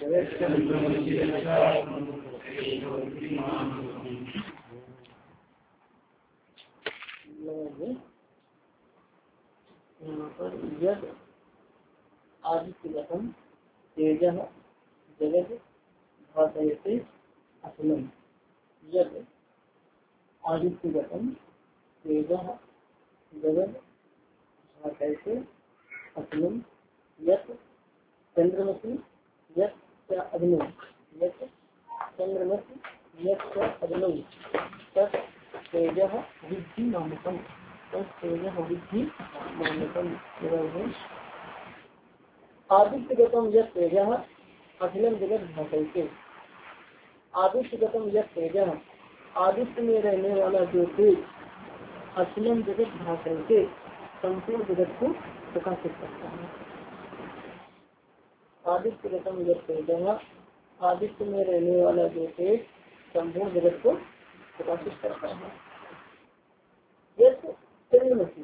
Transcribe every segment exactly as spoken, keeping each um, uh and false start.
है। यहाँ पर यद आदित्यगतम तेज जगत भाषयते असलम। यद आदित्यगतम तेज जगत भाषयते असलम। यत चंद्रमसी यत क्या अग्नि यत चंद्रमसी यत क्या अग्नि तत् तेजः विद्धि नामकम। तत् तेजः विद्धि नामकम। आदित्यगतम यत तेजः अखिलम जगत भाषयते। आदित्यगतम यत तेजः आदित्य में रहने वाला जो तेज अखिलम जगत भाषयते संपूर्ण जगत को प्रकाशित करता है। आदित्य गतम यत तेजः आदित्य में रहने वाला जो तेज संपूर्ण जगत को प्रकाशित करता है। यत चंद्रमसी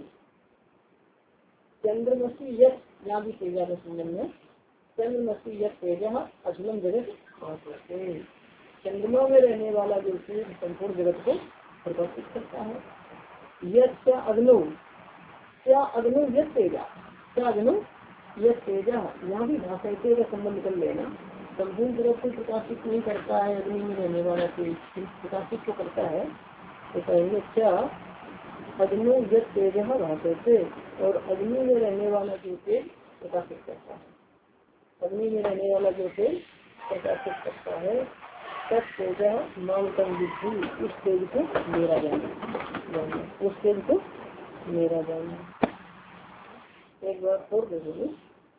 चंद्रमसी यत यहाँ भी तेजा के संबंध में चंद्रमसी यत तेजः अखिलम जगत भाषयते। चंद्रमा में रहने वाला जो तेज संपूर्ण जगत को प्रकाशित करता है। यत क्या अग्नो क्या अग्नो यत तेजा क्या अग्नो यत तेजा यहाँ भी भाषयते का संबंध कर लेना। संपूर्ण जगत को प्रकाशित नहीं करता है अग्नि में रहने वाला तेज प्रकाशित तो करता है। तो कहेंगे क्या अग्नो यत तेज भाषयते और अग्नि में रहने वाला जो तेज प्रकाशित करता है। अग्नि में रहने वाला जो तेज प्रकाशित करता है तत् तेज मामकम विद्धि उस तेज को मेरा जाना उस तेज को मेरा जाना। एक बार और देखोगे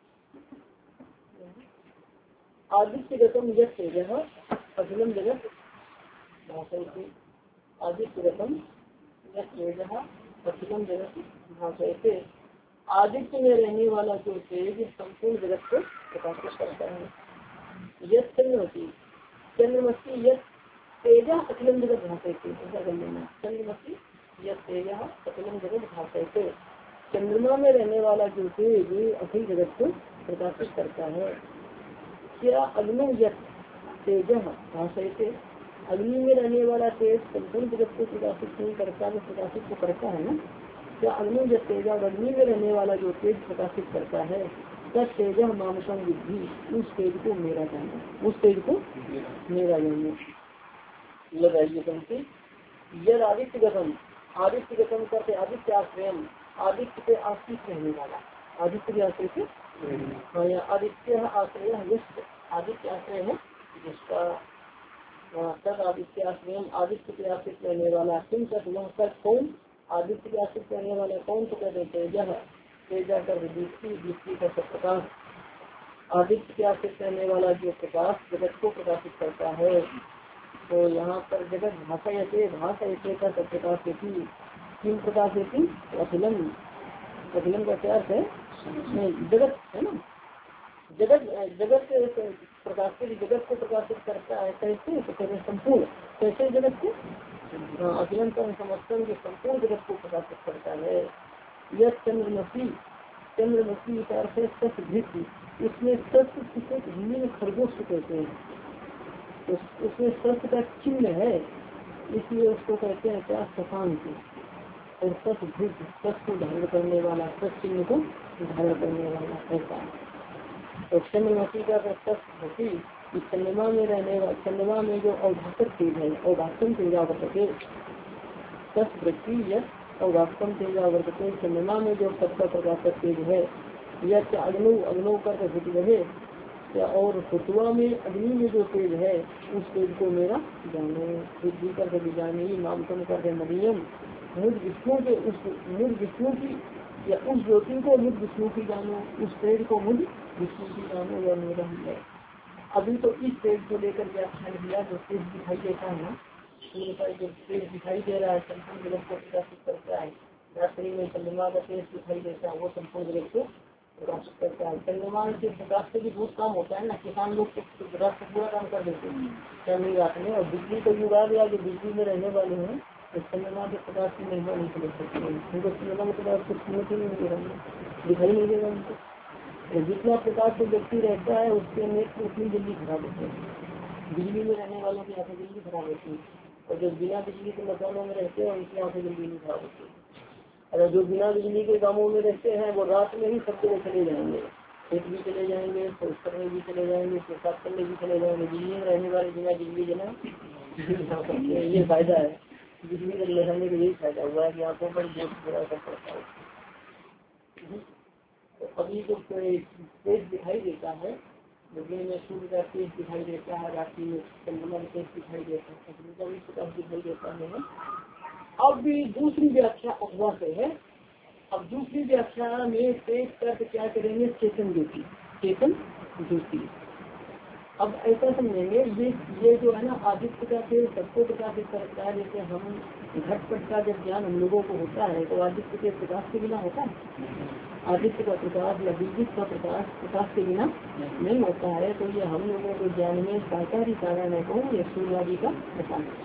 आदित्य गतम यत तेजः अखिलम जगत भाषयते। आदित्य गतम यत तेजः अखिलम जगत भाषयते। आदित्य में रहने वाला जो तेज संपूर्ण जगत को प्रकाशित करता है। यत चंद्रमसी चंद्रमसी यत तेजः अखिलम जगत भाषयते। ऐसा कर लेना चंद्रमसी यत तेजः अखिलम जगत भाषयते। चंद्रमा में रहने वाला जो तेज अखिल जगत को प्रकाशित करता है। क्या अग्नि यत तेजः भाषयते अग्नि में रहने वाला तेज संपूर्ण जगत को प्रकाशित नहीं करता वो प्रकाशित तो करता है ना। क्या अग्नि यत तेजः और अग्नि में रहने वाला जो तेज प्रकाशित करता है तत् तेजः मामकम विद्धि उस तेज को मेरा जाना उस तेज को मेरा जाना लगाइए। कम यद आदित्य गतम आदित्य गतम करते आदित्य आश्रयम आदित्य पे आश्रित रहने वाला आदित्य के आश्रय से हाँ या आदित्य आश्रय यश आदित्य आश्रय है जिसका तद आदित्य आश्रय आदित्य के आश्रित रहने वाला किम तक वह तक कौन आदित्य के आश्रित रहने वाला कौन तो कहते तेजा तेजा कर दृष्टि दृष्टि का प्रकाश। आदित्य के आश्रित रहने वाला जो प्रकाश जगत को प्रकाशित करता है। तो यहाँ पर जगत भाषयते भाषयते का प्रकाश देती किम प्रकाश देती अखिलम अखिलम का क्या है जगत है ना। जगत जगत प्रकाशित जगत को प्रकाशित करता है कैसे तो कहते संपूर्ण कैसे जगत को अखिलम का समस्तन के संपूर्ण जगत को प्रकाशित करता है। यह चंद्रमसी चंद्रमसी का अर्थ है सत्य धृति उसमें सत्य किसे हिंदी में खरगोश कहते हैं। उस, उसमें सत्य का चिन्ह है इसलिए उसको कहते हैं क्या शशांक। और सत्य धृत सत्य को धारण करने वाला सत्य चिन्ह को धारण करने वाला ऐसा। तो चंद्रमसी का सत्य कि चंद्रमा में रहने वाला चंद्रमा में जो अवधातक तेज है अवधातम तेजावर्तके सत्य वृत्ति यह अवधातम तेजावर्तके चंद्रमा में जो सत्य प्रकाशक तेज है यह अग्नो अग्नो कर हुट रहे और हुटुआ में अग्नि में जो तेज है उस तेज को मेरा जानो बुद्धि कर जानी नामकम कर मरियम मुझ विष्णु के उस मुझ विष्णु की या उस ज्योति को मुझ विष्णु की जानो उस तेज को मुझ विष्णु की जानो या मेरा है। अभी तो इस तेज को लेकर व्याख्यान किया जो तेज दिखाई देता है ना सूर्य का जो तेज दिखाई दे रहा है संपूर्ण जगत को प्रकाशित करता है। रात्रि में चंद्रमा का तेज दिखाई देता है वो संपूर्ण जगत को प्रकाशित करता है। चंद्रमा के प्रकाश से भी बहुत काम होता है ना। किसान लोग रात को पूरा काम कर देते हैं चंद्रमा रात में और बिजली का युग आ गया जो बिजली में रहने वाले हैं तो चंद्रमा के प्रकाश की महिमा नहीं समझ सकते उनको चंद्रमा के प्रकाश कुछ सुनने के नहीं मिलेगा दिखाई नहीं देगा उनको। तो जितना प्रकार से व्यक्ति रहता है उसके नेत्र उतनी जल्दी खराब होते हैं। बिजली में रहने वालों की आंखें जल्दी खराब होती है, और जो बिना बिजली के मकानों में रहते हैं उनकी आंखें जल्दी नहीं खराब होती। अगर जो बिना बिजली के गाँवों में रहते हैं वो रात में ही सब जगह चले जाएंगे, खेत भी चले जाएंगे, शौच करने भी चले जाएंगे, पेशाब करने भी चले जाएंगे। बिजली में रहने वाले बिना बिजली जना ये फायदा है, बिजली में रहने का यही फायदा हुआ है कि आंखों पर बहुत बुरा असर पड़ता है। तो अभी जो तेज दिखाई देता है, दिन में सूर्य का तेज दिखाई देता है, रात्रि में चंद्रमा का तेज दिखाई देता है, अग्नि का भी प्रकाश दिखाई देता है। अब भी दूसरी व्याख्या अथवा से है। अब दूसरी व्याख्या में तेज कर्त क्या करेंगे, चेतन ज्योति, चेतन ज्योति। अब ऐसा समझेंगे, ये ये जो है ना आदित्य का तेज सबको प्रकाशित करता है। जैसे हम घटपट का जब ज्ञान हम लोगों को होता है तो आदित्य के प्रकाश के बिना होता है, आदित्य का प्रकाश या विद्युत का प्रकाश प्रकाश के बिना नहीं होता है। तो ये हम लोगों को ज्ञान में सहकारी कारण है, कहूँ ये सूर्यादि का प्रकाश।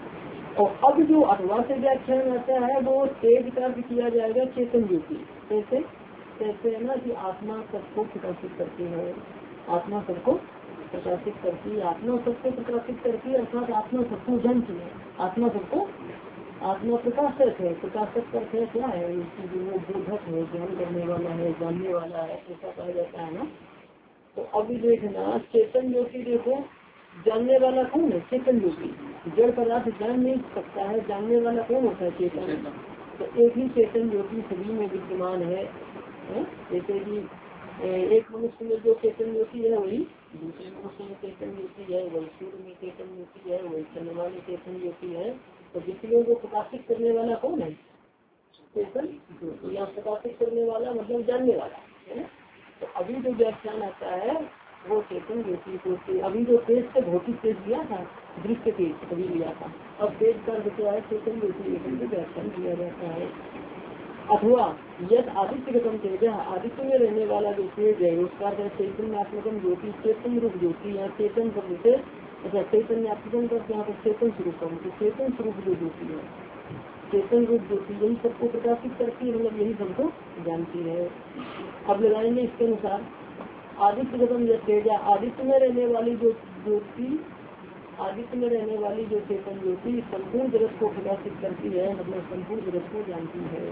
और अब जो अथवा से व्याख्यान आता है वो तेज का किया जाएगा चेतन ज्योति। कैसे कैसे है ना कि आत्मा सबको प्रकाशित करती है, आत्मा सबको प्रकाशित करती है, आत्मा सबको प्रकाशित करती है, अर्थात आत्मा सबको जानती है, आत्मा सबको आत्मा प्रकाशक है। प्रकाशक करते हैं क्या है, वो बोधक है, ज्ञान करने वाला है, जानने वाला है, ऐसा कहा जाता है ना। तो अभी देखना चेतन ज्योति, देखो जानने वाला कौन है, चेतन ज्योति। जड़ पदार्थ जान नहीं सकता है, जानने वाला कौन होता है, चेतन। तो एक ही चेतन ज्योति सभी में विद्यमान है। जैसे कि एक मनुष्य में जो चेतन ज्योति है वही दूसरे मनुष्य में चेतन ज्योति है, वही सूर्य में चेतन ज्योति है, वही चंद्रमा में चेतन ज्योति है। तो विषयों को प्रकाशित करने वाला कौन है, चेतन ज्योति। यहाँ प्रकाशित करने वाला मतलब जानने वाला है ना। तो अभी जो व्याख्यान आता है वो चेतन ज्योति को, अभी जो तेज से भौतिक तेज लिया था, दृश्य तेज अभी लिया था, अब तेज का क्या है, चेतन ज्योति व्याख्यान दिया जाता है। अथवा यद आदित्य गतम तेज, आदित्य में रहने वाला जो तेज है उसका चैतन्यात्मकम ज्योति, चेतन रूप ज्योति। यहाँ चेतन शब्द से अच्छा चैतन्यात्मकम का यहाँ पर चेतन स्वरूपम, तो चेतन स्वरूप जो ज्योति है, चेतन रूप ज्योति यही सबको प्रकाशित करती है, मतलब यही सबको जानती है। अब लगाएंगे इसके अनुसार आदित्य गतम यद तेजा, आदित्य में रहने वाली जो ज्योति, आदित्य में रहने वाली जो चेतन ज्योति संपूर्ण जगत को प्रकाशित करती है, मतलब संपूर्ण जगत को जानती है,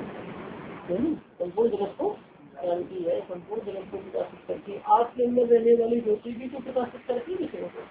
संपूर्ण जगत को जानती है, संपूर्ण जगत को प्रकाशित करती है। आग के अंदर रहने वाली ज्योति भी तो प्रकाशित करती है विषयों को,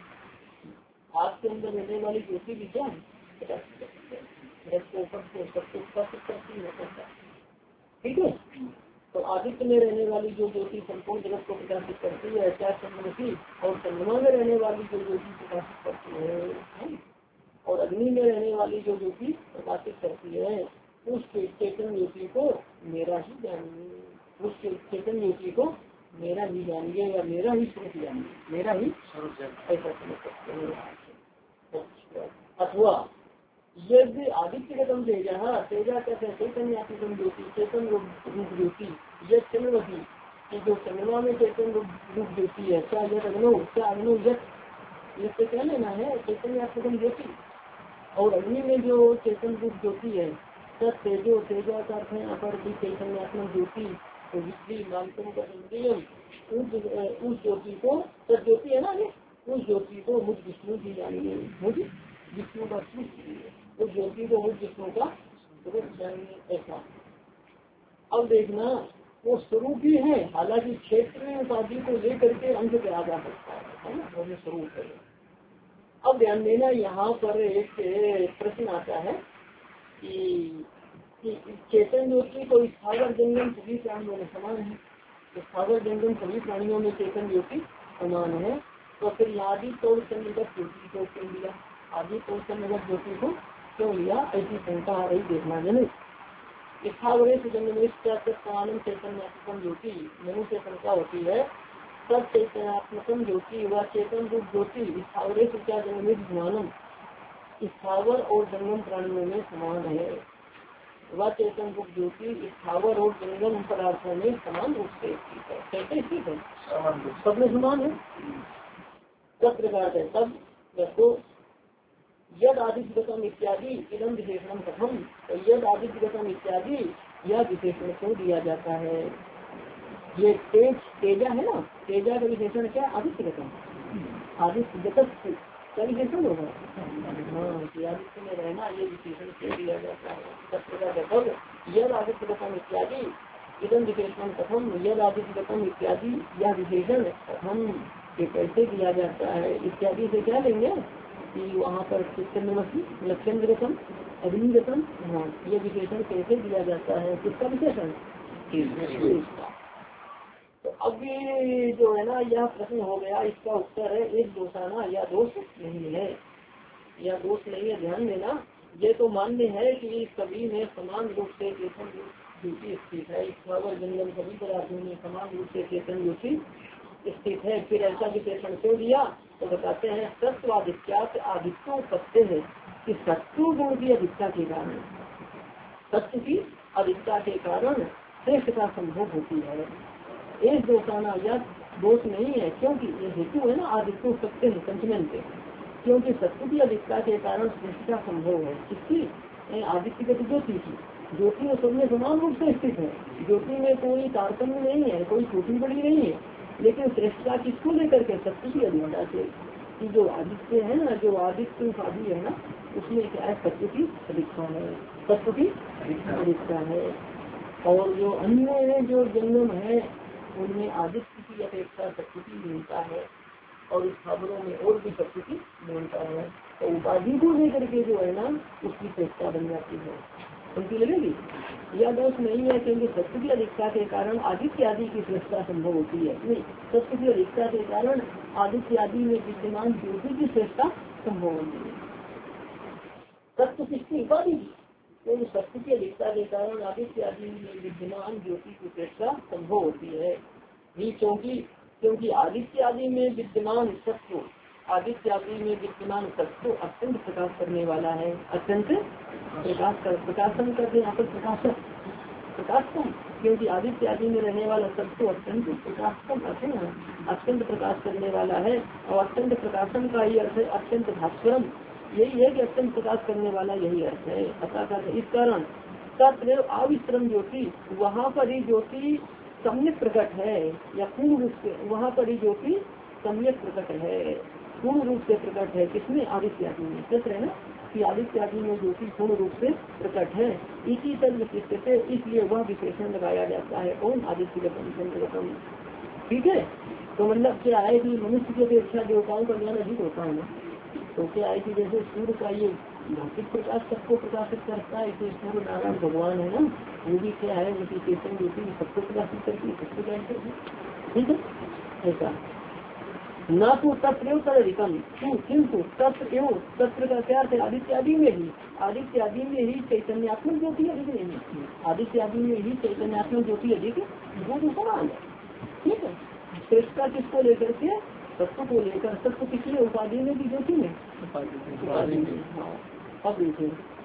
आग के अंदर रहने वाली ज्योति भी क्या प्रकाशित करती है, जगत को ऊपर से सबको प्रकाशित करती है। ठीक है, तो आदित्य में रहने वाली जो ज्योति संपूर्ण जगत को प्रकाशित करती है, क्या चंद्रमती, और चंद्रमा में रहने वाली जो ज्योति प्रकाशित करती है, और अग्नि में रहने वाली जो ज्योति प्रकाशित करती है, उस चेतन ज्योति को मेरा ही जानिए, उस चेतन ज्योति को मेरा ही जानिए या मेरा ही स्वरूप जानिए, मेरा ही ऐसा समझ सकते हैं। अथवा यदि आदित्य गतम तेजा, तेजा कहते हैं चैतन्यात्मकम ज्योति, चेतन रूप ज्योति। यह चंद्रवती की जो चंद्रमा में चेतन रूप ज्योति है, क्या यद अग्नो, क्या अग्नो यद से क्या लेना है, चैतन्यात्मकम ज्योति। और अग्नि में जो चेतन रूप ज्योति है तब तेजो, तेजा का अर्थ है यहाँ पर भी चैतन्यात्मक ज्योति, तो विधि मानसम का उस ज्योति को, तब ज्योति है ना, उस ज्योति को मुझ विष्णु जी जानिए, मुझ विष्णु का स्वरूप, उस ज्योति को मुझ विष्णु का स्वरूप जानिए। ऐसा अब देखना वो स्वरूप भी है, हालांकि क्षेत्र में उपाधि को लेकर के अंत पे आ जा सकता है ना, वो स्वरूप है। अब ध्यान देना, यहाँ पर एक प्रश्न आता है कि, कि चेतन ज्योति को स्थावर जंगम सभी प्राणियों में समान है, स्थावर जंगम सभी प्राणियों में चेतन ज्योति समान है। तो फिर आदि तो चंद्रगत ज्योति को क्यों लिया, आदि तो चंद्रगत ज्योति को क्यों लिया, ऐसी शंका आ रही। देखना जनित स्थावरेश जंगमेश समान चैतन्यात्मकम ज्योति, मनु से शंका होती है सब चैतन्यात्मकम ज्योति व चेतन रूप ज्योति स्थावरेश क्या जंगमेश ज्ञानम, स्थावर और जंगम प्राणियों में समान है। वह चेतन रूप ज्योति स्थावर और जंगम पदार्थों में समान रूप से स्थित है। कैसे स्थित है, सब में समान है। सब प्रकार है सब। देखो यद आदित्य गतम इत्यादि इदम विशेषण कथम, तो यद आदित्य गतम इत्यादि यह विशेषण क्यों दिया जाता है। ये तेज तेजा है ना, तेजा का विशेषण क्या? आदित्य गतम। आदित्य गतम का विशेषण होगा। हाँ, कि आदित्य में रहना ये विशेषण से दिया जाता है। तत्व का गतम यद आदित्य गतम इत्यादि इदम विशेषण कथम यद आदित्य गतम इत्यादि यह विशेषण कथम ये कैसे दिया जाता है इत्यादि से क्या लेंगे कि वहाँ पर लक्षण गतम अग्निगतम। हाँ, ये विशेषण कैसे दिया जाता है, किसका विशेषण? तो अब ये जो है ना यह प्रश्न हो गया, इसका उत्तर है एक दोषाना या दोष नहीं है, या दोष नहीं है। ध्यान देना, ये तो मान्य है कि सभी में समान रूप से चेतन रुचि स्थित है। ईश्वर जंगल सभी पदार्थों में समान रूप से चेतन रुचि स्थित है। फिर ऐसा विशेषण क्यों दिया? तो बताते हैं सत्व आदित्यात आदित्यों सत्य है कि सत्व गुण की अधिकता के कारण, सत्य की अधिकता के कारण श्रेष्ठता संभव होती है। एक दोषाना या दोष नहीं है, क्योंकि ये हेतु है ना आदित्यों सत्य है पंचमन पे, क्योंकि सत्य की अधिकता के कारण श्रेष्ठता संभव है। इसकी आदित्य की ज्योति की ज्योति में सब में समान रूप से स्थित है। ज्योति में कोई तारतम्य नहीं है, कोई छोटी बड़ी नहीं है, लेकिन श्रेष्ठता किसको लेकर के? सत्य की अधिकता से। कि जो आदित्य है ना, जो आदित्य उपाधि है ना, उसमें क्या है? सत्य की अधिकता है, सत्य की अधिकता है। और जो अन्य जो जन्म है उनमें आदित्य की अपेक्षा सत्य की न्यूनता है, और इस खबरों में और भी सत्य की न्यूनता है। तो उपाधि को लेकर के जो है ना उसकी श्रेष्ठता बन जाती है, उनकी लगेगी। यह दोष नहीं है, क्योंकि सत्य की अधिकता के कारण आदित्य आदि की श्रेष्ठता संभव होती है। नहीं, सत्य की अधिकता के कारण आदित्य आदि में विद्यमान ज्योति की श्रेष्ठता संभव होती है। सत्य किसकी? उपाधि की। क्योंकि सत्य की अधिकता के कारण आदित्य आदि में विद्यमान ज्योति की श्रेष्ठता संभव होती है। भी क्योंकि क्योंकि आदित्य आदि में विद्यमान सत्व, आदित्य आदि में विद्यमान सत्व अत्यंत प्रकाश करने वाला है। अत्यंत प्रकाश कर प्रकाशन करते यहाँ पर प्रकाशक प्रकाशकम, क्योंकि आदित्य आदि में रहने वाला सत्व अत्यंत प्रकाशकम अर्थ है, अत्यंत प्रकाश करने वाला है। और अत्यंत प्रकाशन का ही अर्थ है अत्यंत भास्करम, यही है कि अत्यंत प्रकाश करने वाला, यही अर्थ है। अतः इस कारण तत्र अविश्रम ज्योति, वहाँ पर ही ज्योति सम्यक प्रकट है, या पूर्ण रूप से वहाँ पर ही ज्योति सम्यक प्रकट है, पूर्ण रूप से प्रकट है। किसमें? आदित्य आदि में। सत्र है ना कि आदित्य आदि में ज्योति पूर्ण रूप से प्रकट है। इसी तरह विशिष्ट से इसलिए वह विशेषण लगाया जाता है कौन? आदित्य गतम। ठीक है, तो मतलब क्या है कि मनुष्य की अपेक्षा देवताओं का ज्ञान अधिक होता है ना। तो क्या है कि जैसे सूर्य का ये भौतिक प्रकाश सबको प्रकाशित करता है, इसे सूर्य नारायण भगवान है ना, वो भी क्या है उनकी चेतन ज्योति सबको प्रकाशित करती है, सबको जानते हैं। ठीक है, ऐसा न तो तत्र तदधिकम, किंतु तत्र एवं तत्र का क्या है? आदित्य आदि में ही आदित्य आदि में ही चैतन्यात्मक ज्योति अधिक नहीं है। आदित्य आदि में ही चैतन्यात्मक ज्योति अधिक वो तो समान है। ठीक है, श्रेष्ठता किसको लेकर के? सत्य को लेकर। सत्य किसी उपाधि में भी ज्योति में उपाधि में। हाँ, अब देखिए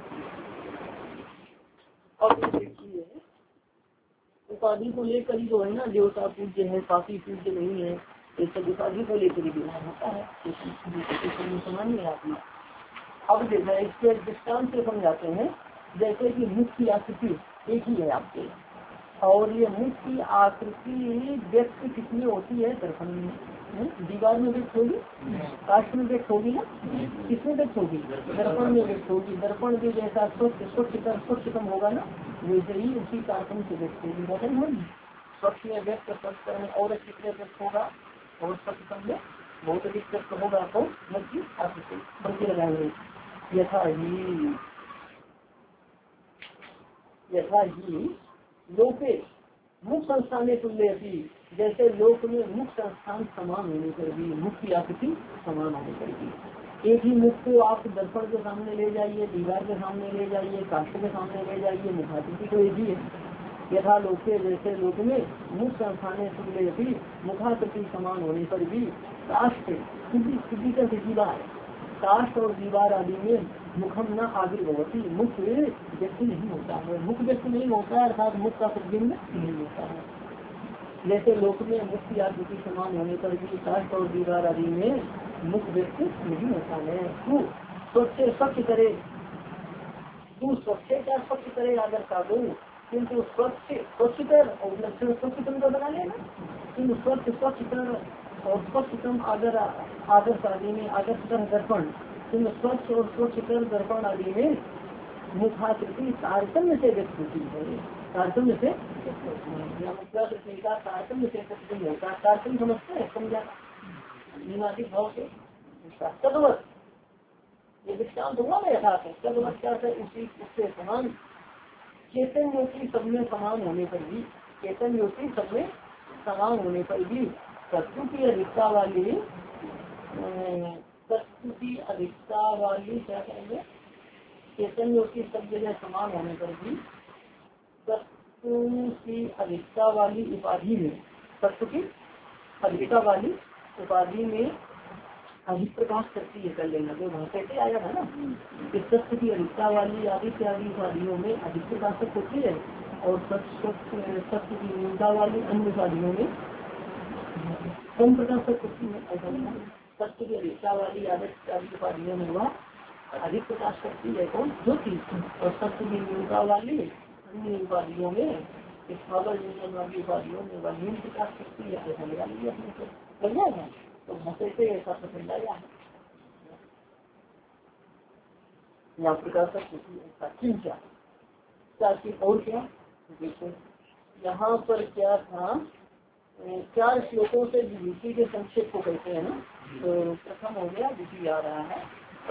अब देखिए उपाधि को लेकर ही जो है ना देवता पूज्य है, पापी पूज्य नहीं है, ये सब उपाधि को लेकर ही व्यवहार होता है, सामान्य आत्मा। अब देखना इसके दृष्टांत से समझाते हैं। जैसे कि मुख की आकृति एक ही है आपके, और ये मुख की आकृति व्यक्त किसमें होती है? दर्पण में। दीवार में व्यक्त होगी, काष्ठ में व्यक्त होगी ना, किसमें व्यक्त होगी? दर्पण में व्यक्त होगी। दर्पण भी जैसा स्वच्छ स्वच्छ स्वच्छतम होगा ना, वैसे ही उसी कारकम से व्यक्त होगी। वचन होगी स्वच्छ में व्यक्त, स्वच्छ में और अच्छी से व्यक्त होगा, और स्वच्छतम में बहुत अधिक व्यक्त होगा। तो मुख की आकृति बनके लगाएंगे। यथा ही यथा ही लोके मुख संस्थान तुल्य थी, जैसे लोक में मुख संस्थान समान होने पर भी, मुख की आकृति समान होने पर भी, एक ही मुख को आप दर्पण के सामने ले जाइए, दीवार के सामने ले जाइए, काष्ठ के सामने ले जाइए, मुखाकृति तो एक ही है। यथा लोके जैसे लोक में मुख संस्थान तुल्य थी, मुखाकृति समान होने पर भी काष्ठ शुद्धि का दीवार, काष्ठ और दीवार आदि में मुखम न आविर्भवती, मुख व्यक्त नहीं होता है। मुख व्यक्त नहीं होता है अर्थात मुख का प्रतिबिंब नहीं होता है। जैसे लोक में मुख की आकृति समान होने पर भी काष्ठ और दीवार आदि में मुख व्यक्त नहीं होता है। तू स्वच्छ स्वच्छ करे, तू स्वच्छ क्या स्वच्छ करे आदर का दो, किंतु स्वच्छ स्वच्छतर और लक्षण स्वच्छतम का बना लेना, किंतु स्वच्छ स्वच्छतर और स्वच्छतम आदर आदर्श आदि में आदर्शतर दर्पण, किंतु स्वच्छ और स्वच्छतर दर्पण आदि में मुखाकृति तारतम्य से व्यक्त होती है। तारतम्य से तारतम्य से होता है। तारतम्य समझते हैं, समझा निवासिक भाव से तदवत ये दृष्टांत हुआ ना यथार्थ। तदवत क्या है, उसी उससे समान चेतन योगी सब में समान होने पर भी, चेतन योगी सब में समान होने पर भी सत्तु की अधिकता वाली सत्तु की अधिकता वाली क्या कहेंगे, चेतन योगी सब जगह समान होने पर भी सत्तु की अधिकता वाली उपाधि में, सत्तु की अधिकता वाली उपाधि में अधिक प्रकाश करती है। कर लेना जो भाषा से आया था ना कि सत्य की अधिकता वाली आदि इत्यादि उपाधियों में अधिक प्रकाशक होती है और सत्य की न्यूनता वाली अन्य उपाधियों में कम प्रकाशक होती है। ऐसा सत्य की अधिकता वाली आदि इत्यादि उपाधियों में वह अधिक प्रकाश करती है कौन, ज्योति, और सत्य की न्यूनता वाली अन्य उपाधियों में स्थावर वाली उपाधियों में वह न्यून प्रकाश करती है। ऐसा लगा लीजिए अपने को, लग जाएगा तो भाषा से ऐसा पसंद आया है। यहाँ प्रकाशक ऐसा चिंता ताकि और क्या देखो यहाँ पर क्या था, चार श्लोकों से विभूति के संक्षेप को कहते हैं ना। तो प्रथम हो गया विधि आ रहा है,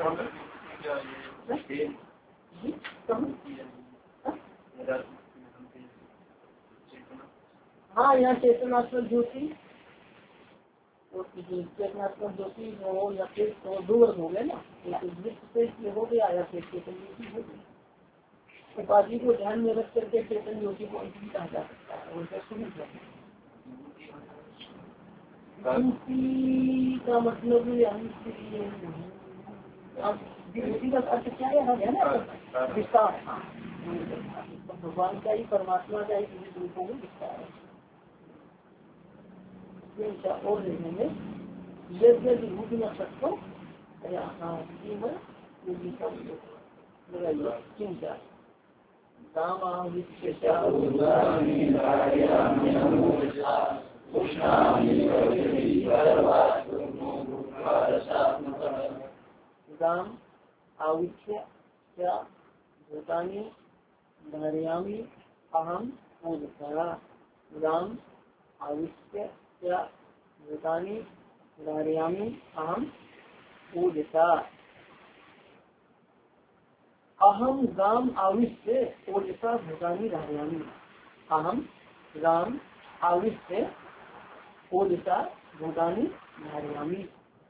हाँ यहाँ चेतनात्मक ज्योति और चेतनात्मक ज्योति हो या फिर तो दो वर्ग हो गए ना, एक हो गया या फिर चेतन ज्योति हो गई। उपाधि को ध्यान में रख करके चेतन ज्योति को अंतिम कहा जा सकता है। और का मतलब विभूति का अर्थ क्या है ना, विस्तार। भगवान का ही परमात्मा का ही विविध रूपों में विस्तार है। और देखने में यज्ञ विभूति न सकते चिंता गाम आविष्य क्या भूतानि धारयामि अहम पूजसा। गाम आविष्य क्या भूतानि धारयामि अहम पूजसा। अहम गाम आविष्य पूजसा भूतानि धारयामि। अहम गाम आविष्य पूजसा भूतानि धारयामि।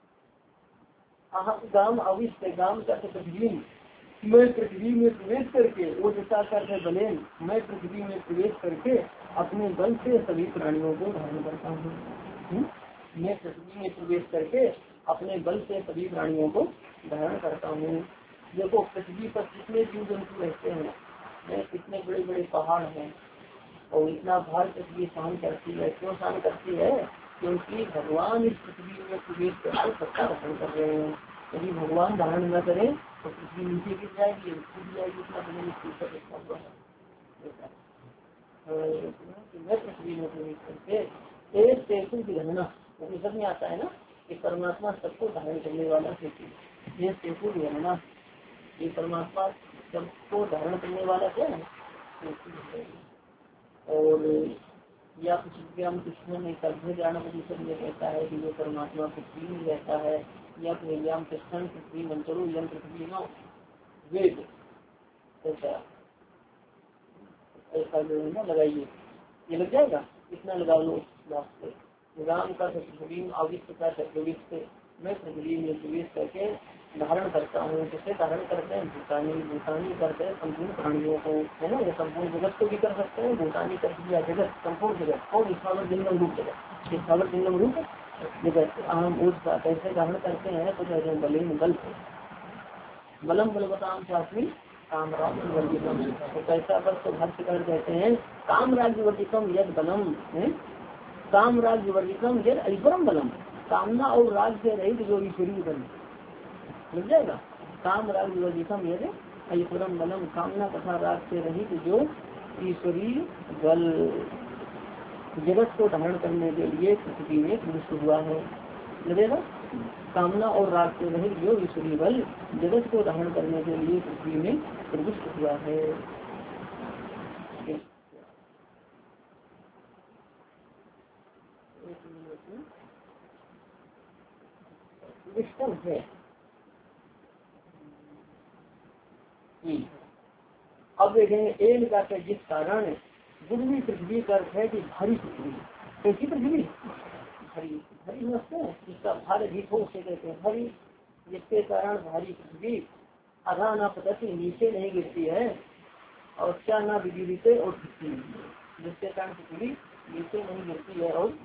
अहम गाम आविष्य, गाम का पृथ्वी, मैं पृथ्वी में प्रवेश करके, वो जैसा करके बने, मैं पृथ्वी में प्रवेश करके अपने बल से सभी प्राणियों को धारण करता हूँ। मैं पृथ्वी में प्रवेश करके अपने बल से सभी प्राणियों को धारण करता हूँ। देखो पृथ्वी पर कितने जीव जंतु रहते हैं, कितने बड़े बड़े पहाड़ हैं और इतना भार पृथ्वी सहन करती है। क्यों सहन करती है? क्योंकि भगवान इस पृथ्वी में प्रवेश करके सबका धारण कर रहे हैं। यदि भगवान धारण न करें तो पृथ्वी नीचे गिर जाएगी, टूट जाएगी। इतना बने मैं पृथ्वी में प्रवेश करके एक सेतु की गणना उपनिषद में आता है ना कि परमात्मा सबको धारण करने वाला सेतु, ये सेतु की गणना, ये परमात्मा सबको धारण करने वाला क्या है? और या हम कृष्ण में कर्म ज्ञान उपनिषद में कहता है कि जो परमात्मा पृथ्वी में रहता है, या फिर कृष्ण पृथ्वी मंत्रो यम पृथ्वी नो वेद, ऐसा ऐसा जो है ना लगाइए, ये लग जाएगा। इतना लगा लो वास्तव। राम का पृथ्वी आविष्ट का चक्रविष्ट, मैं पृथ्वी में प्रवेश करके धारण करता हूँ। जिससे धारण करते हैं भूतानी, भूतानी करते हैं संपूर्ण प्राणियों को, है ना। ये संपूर्ण जगत को भी कर सकते हैं, भूतानी कर दिया जगत, संपूर्ण जगत और स्थावर जिंगम रूप जगत, स्थावर जिंगम रूप जगत आम उसका कैसे धारण करते हैं तो कहते हैं बलिम बल से, बलम बलवताम शास्त्री काम राज्य वर्जितम। तो कैसा बल तो भाष्यकार कहते हैं काम राज्य वर्जितम यद बलम है, काम राज्य वर्जितम यद ऐश्वरम बलम, कामना और राज से रहित जो ईश्वरीय बल मिल जाएगा। काम राज्य वर्जितम यद ऐश्वरम बलम, कामना तथा राज से रहित जो ईश्वरी बल जगत को धारण करने के लिए पृथ्वी में प्रविष्ट हुआ है। लगेगा कामना और राग से रहित जो ईश्वरी बल जगत को धारण करने के लिए पृथ्वी में प्रविष्ट हुआ है। विष्टम है। अब देखेंगे एक का जिस कारण गुरुवी पृथ्वी का अर्थ है कि भारी पृथ्वी। कैसी पृथ्वी? भारी भारी समझते हैं, जिसका भार अधिक हो उसे कहते हैं भारी। जिसके कारण भारी पृथ्वी आधा ना पतती नीचे नहीं गिरती है और क्या ना बिजली और पृथ्वी नहीं, जिसके कारण पृथ्वी नीचे नहीं गिरती है और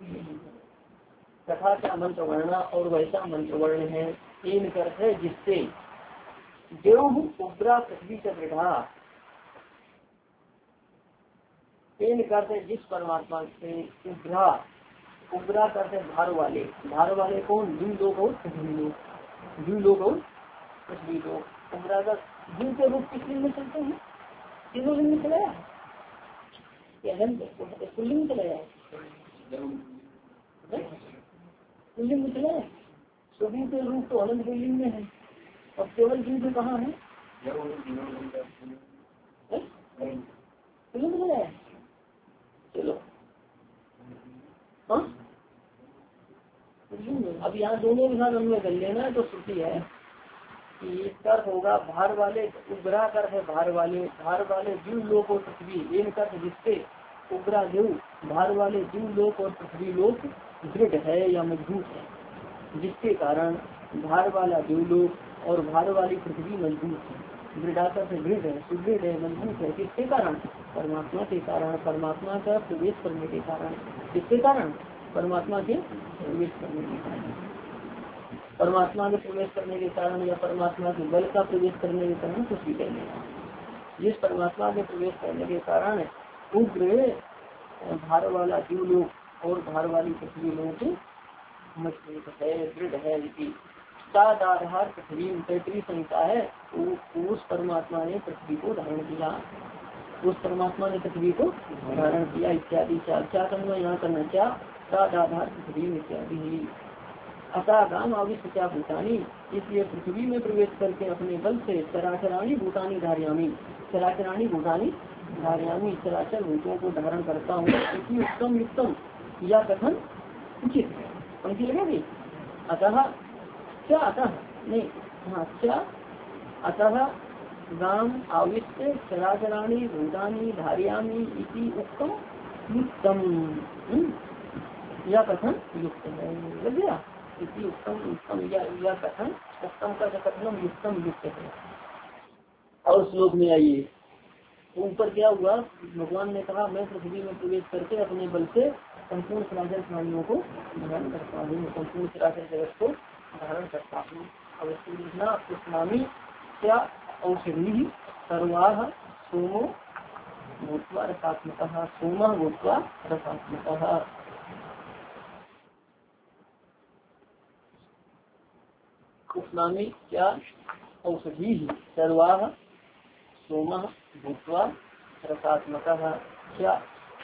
तथा क्या मंत्र वर्णा और वैसा मंत्र वर्ण है। तीन कर है जिससे जो उग्रा पृथ्वी से दृढ़ा। तीन करते जिस परमात्मा से उग्रा उग्रा करते भार वाले। भार वाले कौन? जीव लोग और पृथ्वी लोग। जीव लोग और पृथ्वी लोग। उग्रा का जीव के रूप किस लिंग में चलते हैं? तीनों लिंग में चलाया लिंग में चलाया लिंग में चलाया। सभी के रूप तो अनंत लिंग में है और केवल जीव कहाँ है? लिंग में चलाया। चलो हाँ अब यहाँ दोनों विधान अन्वय कर लेना तो श्रुति है कि इसका अर्थ होगा भार वाले। उग्रा कर है भार वाले। भार वाले जीव लोक और पृथ्वी एक अर्थ जिससे उग्रा जीव भार वाले जीव लोक और पृथ्वी लोक दृढ़ है या मजबूत है, जिसके कारण भार वाला जीव लोक और भार वाली पृथ्वी मजबूत है। दृढ़ता से दृढ़ है, सुदृढ़ है, मजबूत है। किसके कारण? परमात्मा के कारण। परमात्मा का प्रवेश करने के कारण। किसके कारण? परमात्मा के प्रवेश करने के कारण। परमात्मा के प्रवेश करने के कारण या परमात्मा के बल का प्रवेश करने के कारण कुछ भी कहने का। जिस परमात्मा के प्रवेश करने के कारण उग्र भार वाला जीव लोग और भार वाली पृथ्वी लोग मजबूत है, दृढ़ है। आधार पृथ्वी पैतृक संहिता है। उस परमात्मा ने पृथ्वी को धारण किया। उस परमात्मा ने पृथ्वी को धारण किया इत्यादि। क्या क्या करना यहाँ करना? क्या आधार पृथ्वी इत्यादि। अतागाम आविष्ट क्या भूतानी। इसलिए पृथ्वी में प्रवेश करके अपने बल से चराचराणी भूतानी धार्यामी। चराचराणी भूतानी धार्यामी चराचर भूतों को धारण करता हूँ। इसी उत्तम युक्तम या कथन उचित है। पंक्ति लगेगी। अतः क्या अतः नहीं हाँ क्या अतः गाम आविष्ट चराचराणी भूतानी धार्यामी इति उत्तम युक्तम या कथन युक्त है। लग गया? इसी उत्तम उत्तम या, या कथन उत्तम का कथनम युक्तम युक्त है। और श्लोक में आइए ऊपर क्या हुआ? भगवान ने कहा मैं पृथ्वी में प्रवेश करके अपने बल से संपूर्ण चराचर प्राणियों को धारण करता हूँ, संपूर्ण चराचर जगत को धारण करता हूँ। अब इसको लिखना कृष्णामी क्या औषधि सर्वाह सोमो भूत्वा रसात्मकः। सोमा भूत्वा रसात्मकः। कृष्णामी क्या औषधि सर्वाह सोमः भूत्वा रसात्मकः। क्या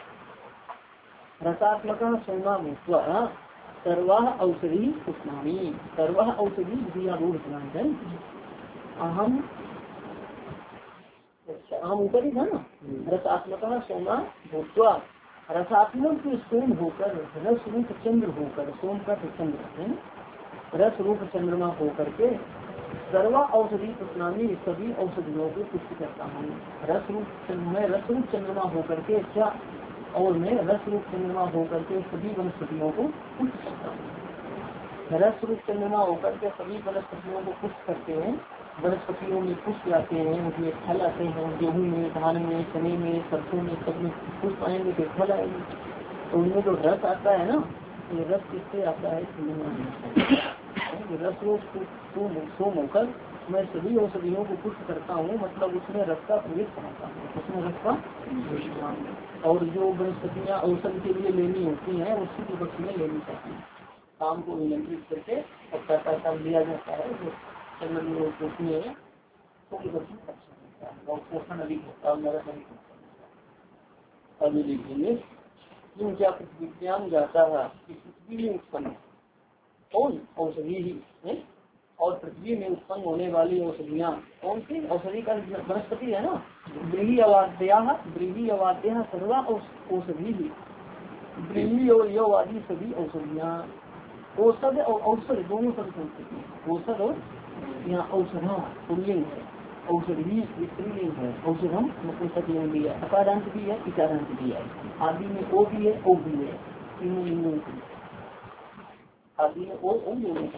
रसात्मकः सोमा भूत्वा सर्वाह औषधि कृष्णामी। सर्वाह औषधि विद्यारूढ़ अहम अहम ऊपर ही था ना। रसात्मकः सोमा भूत्वा रसात्मक सोम होकर रस रूप चंद्र होकर। सोम का चंद्र है रस रूप चंद्रमा होकर के सर्वा औषधि कृष्णामी सभी औषधियों को पुष्ट करता हूँ। रस रूप मैं रस रूप चंद्रमा होकर के क्या और मैं रस रूप चंद्रमा होकर के सभी वनस्पतियों को पुष्ट करता हूँ। रस रूप चंद्रमा होकर के सभी वनस्पतियों को पुष्ट करते हैं। वनस्पतियों में पुष्प आते हैं, उसमें फल आते हैं। गेहूं में, धान में, चने में, सरसों में, सब में पुष्प आएंगे तो फल आएंगे। तो उनमें जो रस आता है ना, ये रस किससे आता है? रस रूप सोम होकर मैं सभी औषधियों को पुष्ट करता हूँ। मतलब उसमें रस का प्रवेश कराता हूँ, उसमें रस का। और जो वनस्पतियाँ औषधि के लिए लेनी होती हैं उसी के पक्ष में लेनी चाहिए। काम को नियंत्रित करके अच्छा पैसा दिया जाता है जो चंद्र होती है तो और पोषण अधिक होता है, नरक अधिक होता है। अभी लिखेंगे जिन क्या पृथ्वी जाता है कि पृथ्वी में उत्पन्न कौन औषधि ही है और पृथ्वी में उत्पन्न होने वाली औषधियाँ कौन सी औषधि का वनस्पति है ना। ब्रीही अवाद्या ब्रीही अवाद्या सर्वा औषधि ही ब्रीही और यवादी सभी औषधियाँ औषध और औषध दोनों शब्द संस्कृत में औषध और यहाँ औषधा पुल्लिंग है औषधि स्त्रीलिंग है औषधम नपुंसकलिंग भी है अकारांत भी है इकारांत भी है आदि में ओ भी है ओ भी है तीनों लिंगों की आदि में ओ ओ दोनों।